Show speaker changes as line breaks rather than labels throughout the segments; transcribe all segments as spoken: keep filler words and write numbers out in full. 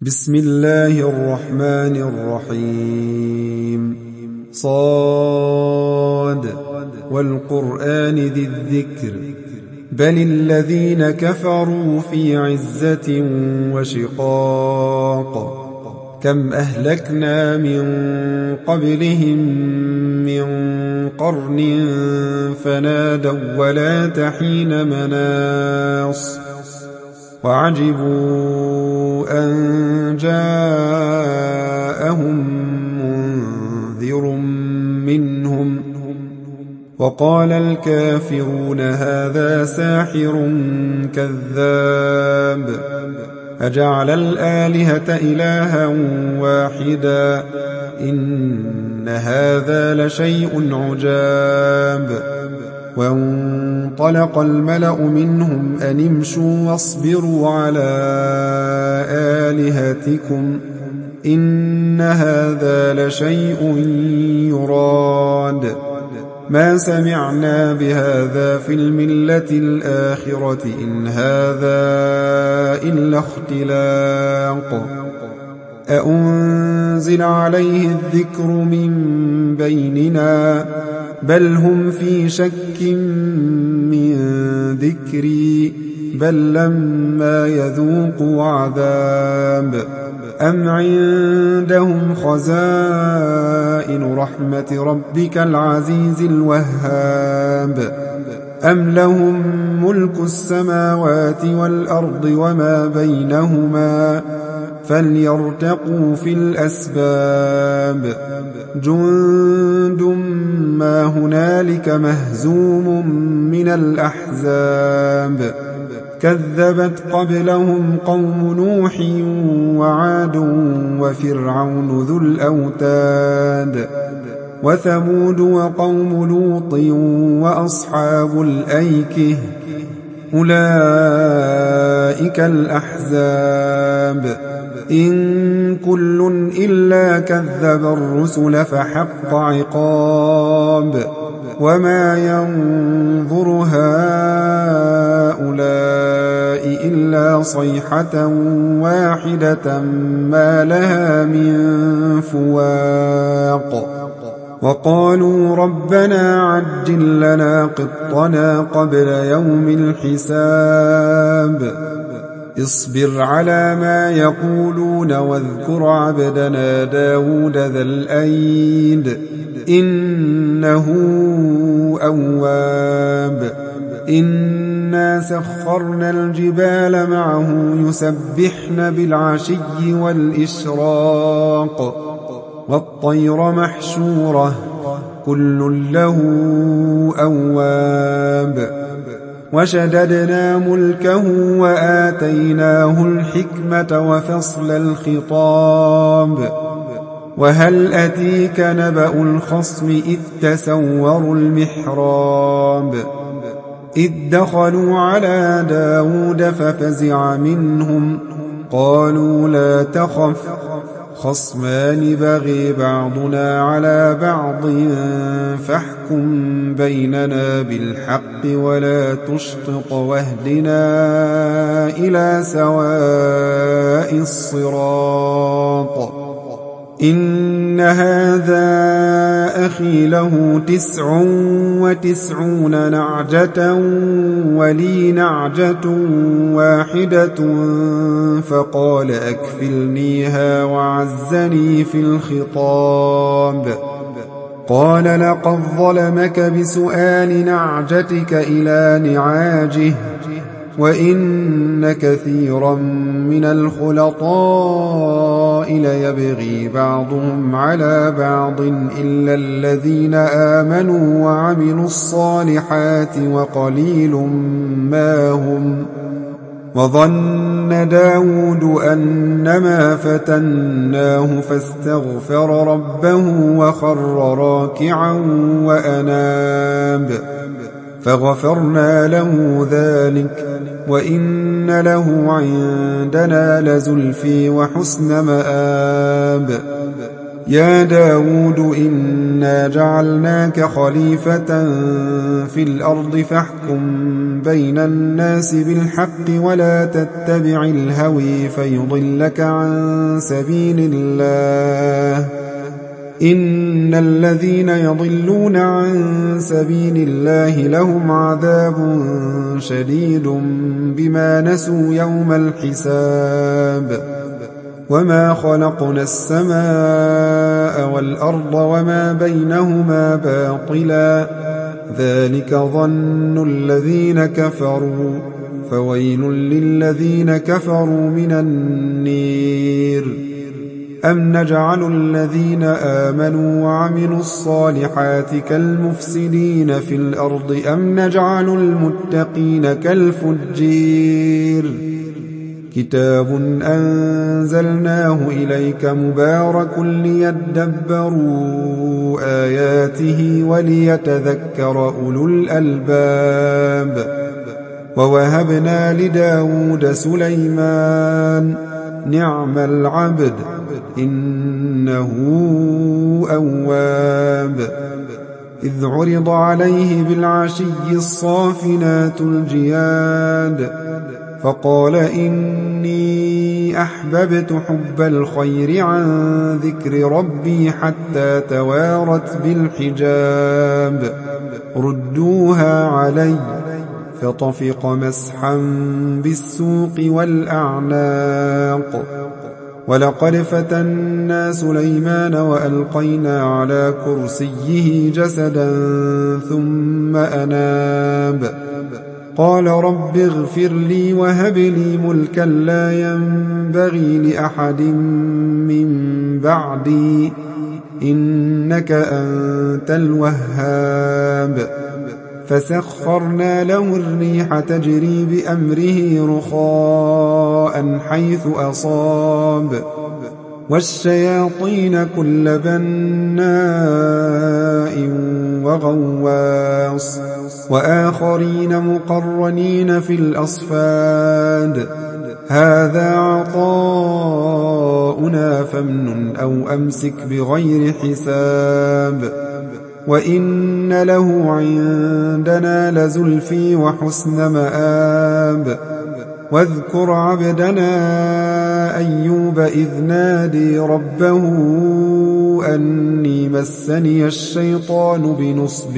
بسم الله الرحمن الرحيم صاد والقرآن ذي الذكر بل الذين كفروا في عزة وشقاق كم أهلكنا من قبلهم من قرن فنادوا ولا تحين مناص وعجبوا أن جاءهم منذر منهم وقال الكافرون هذا ساحر كذاب أجعل الآلهة إلها واحدا إن هذا لشيء عجاب وانطلق الملأ منهم أن امشوا واصبروا على آلهتكم إن هذا لشيء يراد ما سمعنا بهذا في الملة الآخرة إن هذا إلا اختلاق أأنزل عليه الذكر من بيننا بل هم في شك من ذكري بل لما يذوقوا عذاب أم عندهم خزائن رحمة ربك العزيز الوهاب أم لهم ملك السماوات والأرض وما بينهما فليرتقوا في الأسباب جند ما هنالك مهزوم من الأحزاب كذبت قبلهم قوم نوح وعاد وفرعون ذو الأوتاد وثمود وقوم لوط وأصحاب الأيكة أولئك الأحزاب إن كل إلا كذب الرسل فحق عقاب وما ينظر هؤلاء إلا صيحة واحدة ما لها من فواق وقالوا ربنا عجل لنا قطنا قبل يوم الحساب اصبر على ما يقولون واذكر عبدنا داود ذا الأيد إنه أواب إنا سخرنا الجبال معه يسبحن بالعشي والإشراق والطير محشورة كل له أواب وشددنا ملكه وآتيناه الحكمة وفصل الخطاب وهل أتيك نبأ الخصم إذ تسوروا المحراب إذ دخلوا على داود ففزع منهم قالوا لا تخف خصمان بغي بعضنا على بعض فاحكم بيننا بالحق ولا تشطط واهدنا إلى سواء الصراط إن هذا أخي له تسع وتسعون نعجة ولي نعجة واحدة فقال أكفلنيها وعزني في الخطاب قال لقد ظلمك بسؤال نعجتك إلى نعاجه وإن كثيرا من الخلطاء ليبغي بعضهم على بعض إلا الذين آمنوا وعملوا الصالحات وقليل ما هم وظن داود أنما فتناه فاستغفر ربه وخر راكعا وأناب فغفرنا له ذلك وإن له عندنا لزلفي وحسن مآب يا داود إنا جعلناك خليفة في الأرض فاحكم بين الناس بالحق ولا تتبع الهوى فيضلك عن سبيل الله إن الذين يضلون عن سبيل الله لهم عذاب شديد بما نسوا يوم الحساب وما خلقنا السماء والأرض وما بينهما باطلا ذلك ظن الذين كفروا فويل للذين كفروا من النير أم نجعل الذين آمنوا وعملوا الصالحات كالمفسدين في الأرض أم نجعل المتقين كالفجير كتاب أنزلناه إليك مبارك ليدبروا آياته وليتذكر أولو الألباب ووهبنا لداود سليمان نعم العبد إنه أواب إذ عرض عليه بالعشي الصافنات الجياد فقال إني أحببت حب الخير عن ذكر ربي حتى توارت بالحجاب ردوها علي فطفق مسحا بالسوق والأعناق ولقد فتنا سليمان وألقينا على كرسيه جسدا ثم أناب قال رب اغفر لي وهب لي ملكا لا ينبغي لأحد من بعدي إنك أنت الوهاب فسخرنا له الريح تجري بأمره رخاء حيث أصاب والشياطين كل بناء وغواص وآخرين مقرنين في الأصفاد هذا عطاؤنا فامنن أو أمسك بغير حساب وإن له عندنا لزلفي وحسن مآب واذكر عبدنا أيوب إذ نادي ربه أني مسني الشيطان بنصب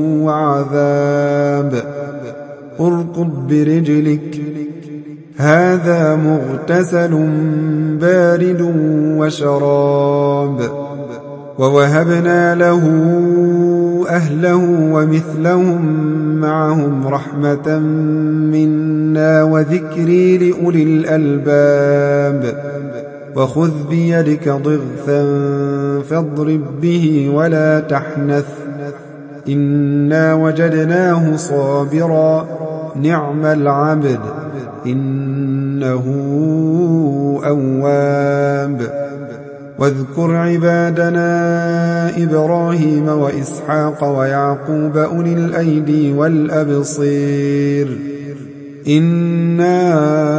وعذاب اركض برجلك هذا مغتسل بارد وشراب ووهبنا له أهله ومثلهم معهم رحمة منا وذكري لأولي الألباب وخذ بيدك ضغثا فاضرب به ولا تحنث إنا وجدناه صابرا نعم العبد إنه أواب واذكر عبادنا إبراهيم وإسحاق ويعقوب أولي الأيدي والأبصير إنا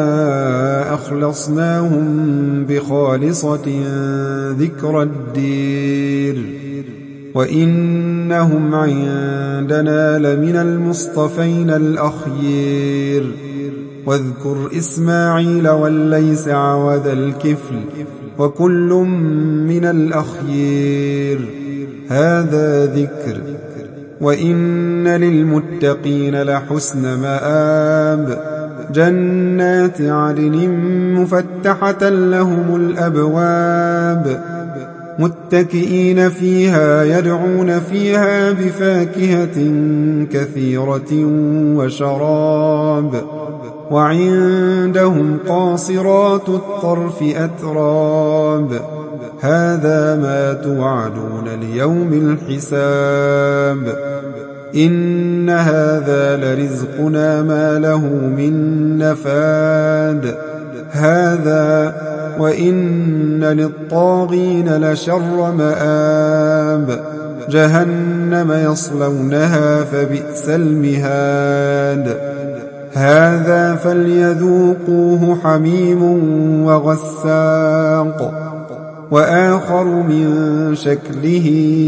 أخلصناهم بخالصة ذكر الدير وإنهم عندنا لمن المصطفين الأخير واذكر إسماعيل واليسع وذا الكفل وكل من الأخير هذا ذكر وإن للمتقين لحسن مآب جنات عدن مفتحة لهم الأبواب متكئين فيها يدعون فيها بفاكهة كثيرة وشراب وعندهم قاصرات الطرف أتراب هذا ما توعدون ليوم الحساب إن هذا لرزقنا ما له من نفاد هذا وإن للطاغين لشر مآب جهنم يصلونها فبئس المهاد هذا فليذوقوه حميم وغساق وآخر من شكله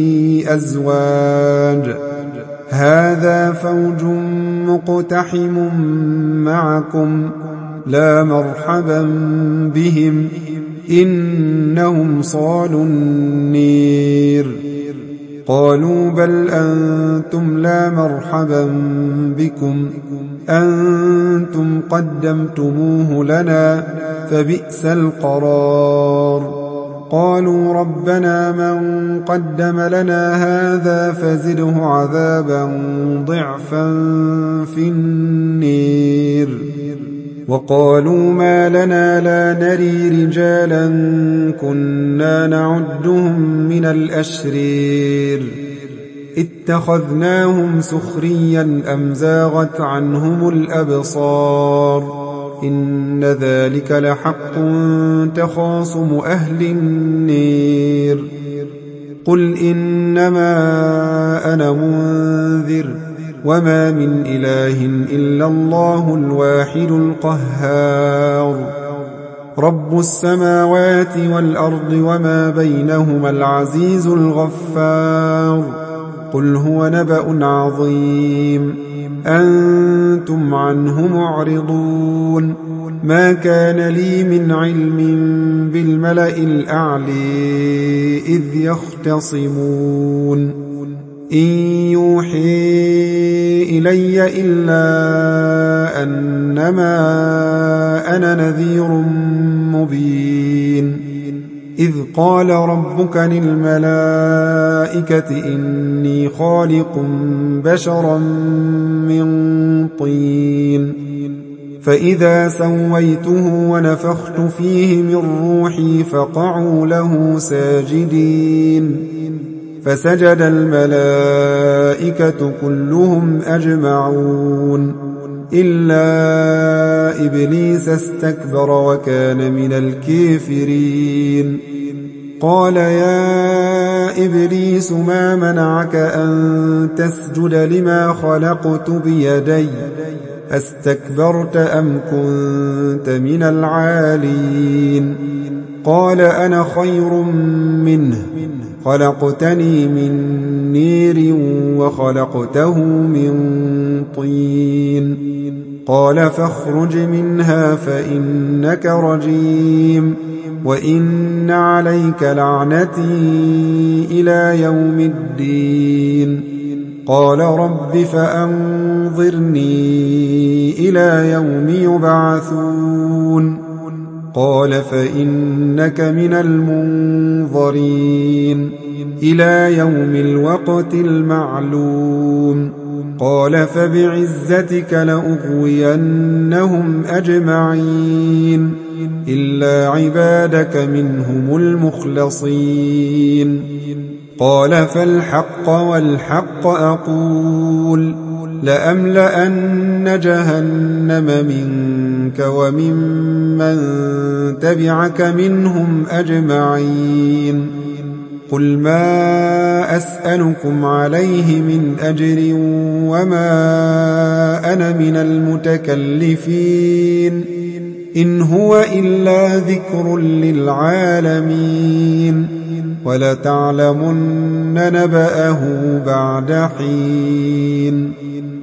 أزواج هذا فوج مقتحم معكم لا مرحبا بهم إنهم صالوا النير قالوا بل أنتم لا مرحبا بكم أنتم قدمتموه لنا فبئس القرار قالوا ربنا من قدم لنا هذا فزده عذابا ضعفا في النير وقالوا ما لنا لا نري رجالا كنا نعدهم من الأشرير اتخذناهم سخريا أم زاغت عنهم الأبصار إن ذلك لحق تخاصم أهل النير قل إنما أنا منذر وما من إله إلا الله الواحد القهار رب السماوات والأرض وما بينهما العزيز الغفار قل هو نبأ عظيم أنتم عنه معرضون ما كان لي من علم بالملأ الأعلى إذ يختصمون إن يوحي إلي إلا أنما أنا نذير مبين إذ قال ربك للملائكة إني خالق بشرا من طين فإذا سويته ونفخت فيه من روحي فقعوا له ساجدين فسجد الملائكة كلهم أجمعون إلا إبليس استكبر وكان من الكافرين قال يا إبليس ما منعك أن تسجد لما خلقت بيدي أستكبرت أم كنت من العالين قال أنا خير منه خلقتني من نير وخلقته من طين قال فاخرج منها فإنك رجيم وإن عليك لعنتي إلى يوم الدين قال رب فأنظرني إلى يوم يبعثون قال فإنك من المنظرين إلى يوم الوقت المعلوم قال فبعزتك لأغوينهم أجمعين إلا عبادك منهم المخلصين قال فالحق والحق أقول لأملأن جهنم منك وممن تبعك منهم أجمعين قل ما أسألكم عليه من أجر وما أنا من المتكلفين إن هو إلا ذكر للعالمين ولتعلمن نبأه بعد حين